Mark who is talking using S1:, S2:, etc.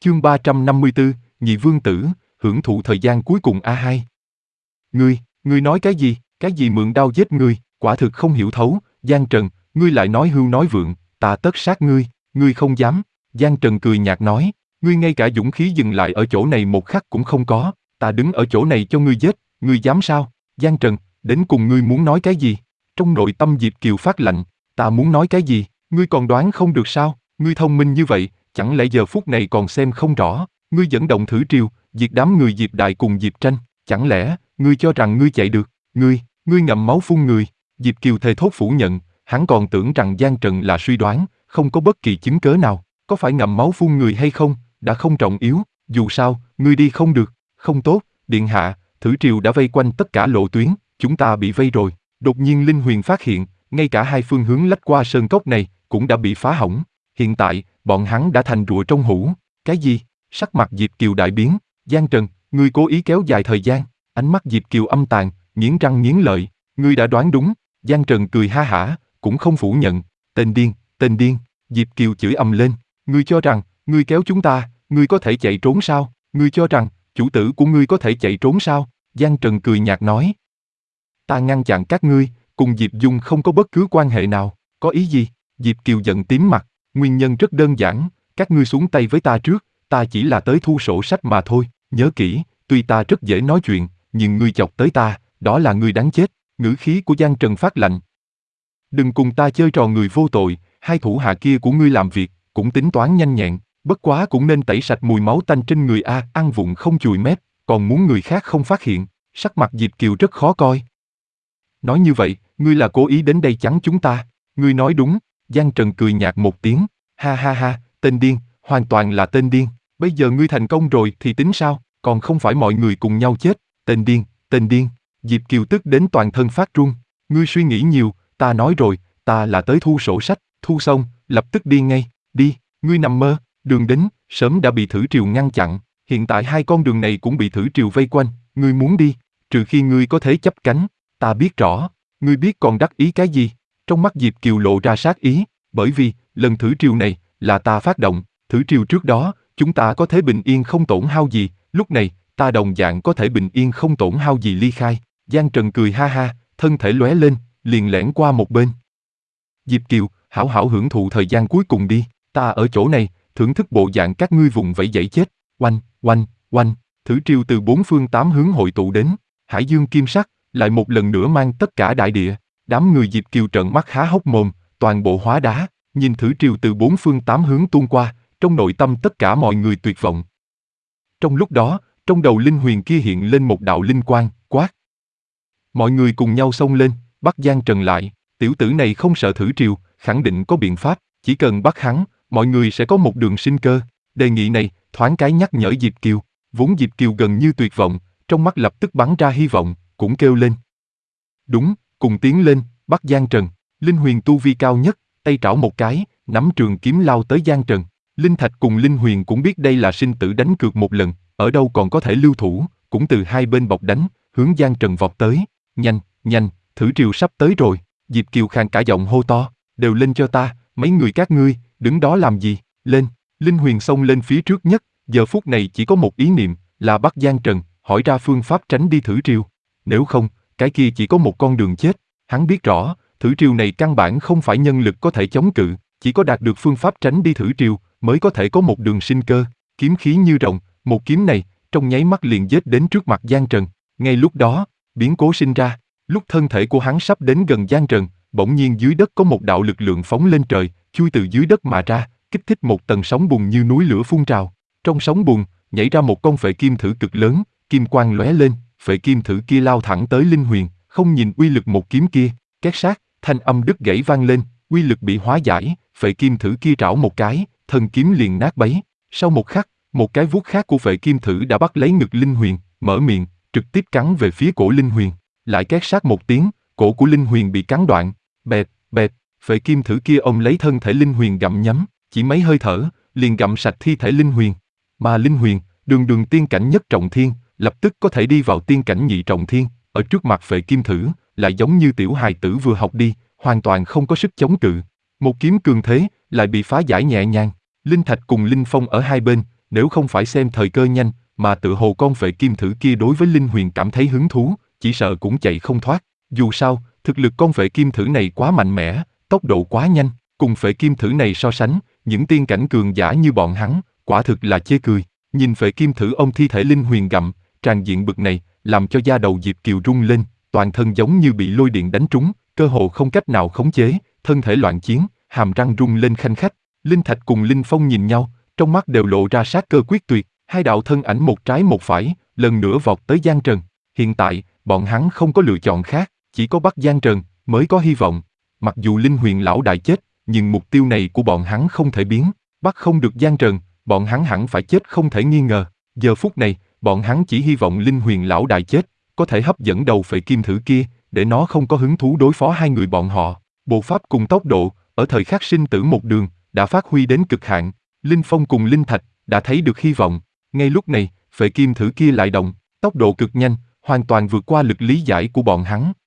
S1: Chương 354, Nhị Vương Tử, hưởng thụ thời gian cuối cùng A2. Ngươi nói cái gì mượn đao giết ngươi, quả thực không hiểu thấu, Giang Trần, ngươi lại nói hưu nói vượng, ta tất sát ngươi không dám. Giang Trần cười nhạt nói, ngươi ngay cả dũng khí dừng lại ở chỗ này một khắc cũng không có, ta đứng ở chỗ này cho ngươi giết, ngươi dám sao? Giang Trần, đến cùng ngươi muốn nói cái gì? Trong nội tâm Diệp Kiều phát lạnh, ta muốn nói cái gì, ngươi còn đoán không được sao? Ngươi thông minh như vậy, chẳng lẽ giờ phút này còn xem không rõ? Ngươi dẫn động thử triều, diệt đám người Diệp Đại cùng Diệp Tranh, chẳng lẽ ngươi cho rằng ngươi chạy được? Ngươi ngậm máu phun người. Diệp Kiều thề thốt phủ nhận, hắn còn tưởng rằng Giang Trần là suy đoán, không có bất kỳ chứng cớ nào, có phải ngậm máu phun người hay không, đã không trọng yếu, dù sao, ngươi đi không được, không tốt, điện hạ, thử triều đã vây quanh tất cả lộ tuyến, chúng ta bị vây rồi. Đột nhiên Linh Huyền phát hiện, ngay cả hai phương hướng lách qua sơn cốc này cũng đã bị phá hỏng. Hiện tại, bọn hắn đã thành rùa trong hũ. Cái gì? Sắc mặt Diệp Kiều đại biến. Giang Trần, ngươi cố ý kéo dài thời gian. Ánh mắt Diệp Kiều âm tàn, nghiến răng nghiến lợi. Ngươi đã đoán đúng. Giang Trần cười ha hả, cũng không phủ nhận. Tên điên. Diệp Kiều chửi ầm lên. Ngươi cho rằng, ngươi kéo chúng ta, ngươi có thể chạy trốn sao? Ngươi cho rằng, chủ tử của ngươi có thể chạy trốn sao? Giang Trần cười nhạt nói. Ta ngăn chặn các ngươi, cùng Diệp Dung không có bất cứ quan hệ nào. Có ý gì? Diệp Kiều giận tím mặt. Nguyên nhân rất đơn giản, các ngươi xuống tay với ta trước, ta chỉ là tới thu sổ sách mà thôi. Nhớ kỹ, tuy ta rất dễ nói chuyện, nhưng ngươi chọc tới ta, đó là ngươi đáng chết. Ngữ khí của Giang Trần phát lạnh. Đừng cùng ta chơi trò người vô tội, hai thủ hạ kia của ngươi làm việc, cũng tính toán nhanh nhẹn, bất quá cũng nên tẩy sạch mùi máu tanh trên người a, ăn vụng không chùi mép, còn muốn người khác không phát hiện. Sắc mặt Diệp Kiều rất khó coi. Nói như vậy, ngươi là cố ý đến đây chắn chúng ta. Ngươi nói đúng. Giang Trần cười nhạt một tiếng. Ha ha ha, tên điên, hoàn toàn là tên điên. Bây giờ ngươi thành công rồi thì tính sao, còn không phải mọi người cùng nhau chết. Tên điên. Diệp Kiều tức đến toàn thân phát run. Ngươi suy nghĩ nhiều, ta nói rồi, ta là tới thu sổ sách, thu xong, lập tức đi ngay. Đi, ngươi nằm mơ, đường đến, sớm đã bị thử triều ngăn chặn. Hiện tại hai con đường này cũng bị thử triều vây quanh. Ngươi muốn đi, trừ khi ngươi có thể chấp cánh. Ta biết rõ, ngươi biết còn đắc ý cái gì? Trong mắt Diệp Kiều lộ ra sát ý, bởi vì, lần thử triều này, là ta phát động, thử triều trước đó, chúng ta có thể bình yên không tổn hao gì, lúc này, ta đồng dạng có thể bình yên không tổn hao gì ly khai. Giang Trần cười ha ha, thân thể lóe lên, liền lẻn qua một bên. Diệp Kiều, hảo hảo hưởng thụ thời gian cuối cùng đi, ta ở chỗ này, thưởng thức bộ dạng các ngươi vùng vẫy dãy chết. Oanh, thử triều từ bốn phương tám hướng hội tụ đến, Hải Dương kim sắc, lại một lần nữa mang tất cả đại địa. Đám người Diệp Kiều trợn mắt há hốc mồm, toàn bộ hóa đá, nhìn thử triều từ bốn phương tám hướng tuôn qua, trong nội tâm tất cả mọi người tuyệt vọng. Trong lúc đó, trong đầu Linh Huyền kia hiện lên một đạo linh quang, quát. Mọi người cùng nhau xông lên, bắt Giang Trần lại, tiểu tử này không sợ thử triều, khẳng định có biện pháp, chỉ cần bắt hắn, mọi người sẽ có một đường sinh cơ. Đề nghị này, thoáng cái nhắc nhở Diệp Kiều, vốn Diệp Kiều gần như tuyệt vọng, trong mắt lập tức bắn ra hy vọng, cũng kêu lên. Đúng, cùng tiến lên, bắt Giang Trần. Linh Huyền tu vi cao nhất, tay trảo một cái, nắm trường kiếm lao tới Giang Trần. Linh Thạch cùng Linh Huyền cũng biết đây là sinh tử đánh cược một lần, ở đâu còn có thể lưu thủ, cũng từ hai bên bọc đánh, hướng Giang Trần vọt tới. Nhanh, thử triều sắp tới rồi. Diệp Kiều khàn cả giọng hô to, đều lên cho ta, mấy người các ngươi, đứng đó làm gì, lên. Linh Huyền xông lên phía trước nhất, giờ phút này chỉ có một ý niệm, là bắt Giang Trần, hỏi ra phương pháp tránh đi thử triều. Nếu không, cái kia chỉ có một con đường chết. Hắn biết rõ, thử triều này căn bản không phải nhân lực có thể chống cự, chỉ có đạt được phương pháp tránh đi thử triều, mới có thể có một đường sinh cơ. Kiếm khí như rồng, một kiếm này, trong nháy mắt liền giết đến trước mặt Giang Trần. Ngay lúc đó, biến cố sinh ra, lúc thân thể của hắn sắp đến gần Giang Trần, bỗng nhiên dưới đất có một đạo lực lượng phóng lên trời, chui từ dưới đất mà ra, kích thích một tầng sóng bùn như núi lửa phun trào. Trong sóng bùn, nhảy ra một con phệ kim thử cực lớn, kim quang lóe lên, phệ kim thử kia lao thẳng tới Linh Huyền, không nhìn uy lực một kiếm kia, két sát, thanh âm đứt gãy vang lên, uy lực bị hóa giải, phệ kim thử kia trảo một cái, thân kiếm liền nát bấy. Sau một khắc, một cái vuốt khác của phệ kim thử đã bắt lấy ngực Linh Huyền, mở miệng, trực tiếp cắn về phía cổ Linh Huyền. Lại két sát một tiếng, cổ của Linh Huyền bị cắn đoạn, bẹp, phệ kim thử kia ôm lấy thân thể Linh Huyền gặm nhấm, chỉ mấy hơi thở, liền gặm sạch thi thể Linh Huyền. Mà Linh Huyền, đường tiên cảnh nhất trọng thiên, lập tức có thể đi vào tiên cảnh nhị trọng thiên, ở trước mặt phệ kim thử, lại giống như tiểu hài tử vừa học đi, hoàn toàn không có sức chống cự. Một kiếm cường thế, lại bị phá giải nhẹ nhàng. Linh Thạch cùng Linh Phong ở hai bên, nếu không phải xem thời cơ nhanh, mà tự hồ con phệ kim thử kia đối với Linh Huyền cảm thấy hứng thú, chỉ sợ cũng chạy không thoát. Dù sao, thực lực con phệ kim thử này quá mạnh mẽ, tốc độ quá nhanh, cùng phệ kim thử này so sánh, những tiên cảnh cường giả như bọn hắn, quả thực là chê cười. Nhìn phệ kim thử ông thi thể Linh Huyền gặm, tràn diện bực này, làm cho da đầu Diệp Kiều rung lên, toàn thân giống như bị lôi điện đánh trúng, cơ hồ không cách nào khống chế, thân thể loạn chiến, hàm răng rung lên khanh khách. Linh Thạch cùng Linh Phong nhìn nhau, trong mắt đều lộ ra sát cơ quyết tuyệt, hai đạo thân ảnh một trái một phải, lần nữa vọt tới Giang Trần. Hiện tại, bọn hắn không có lựa chọn khác, chỉ có bắt Giang Trần mới có hy vọng. Mặc dù Linh Huyền lão đại chết, nhưng mục tiêu này của bọn hắn không thể biến, bắt không được Giang Trần, bọn hắn hẳn phải chết không thể nghi ngờ. Giờ phút này, bọn hắn chỉ hy vọng Linh Huyền lão đại chết, có thể hấp dẫn đầu phệ kim thử kia, để nó không có hứng thú đối phó hai người bọn họ. Bộ pháp cùng tốc độ, ở thời khắc sinh tử một đường, đã phát huy đến cực hạn. Linh Phong cùng Linh Thạch đã thấy được hy vọng. Ngay lúc này, phệ kim thử kia lại động, tốc độ cực nhanh, hoàn toàn vượt qua lực lý giải của bọn hắn.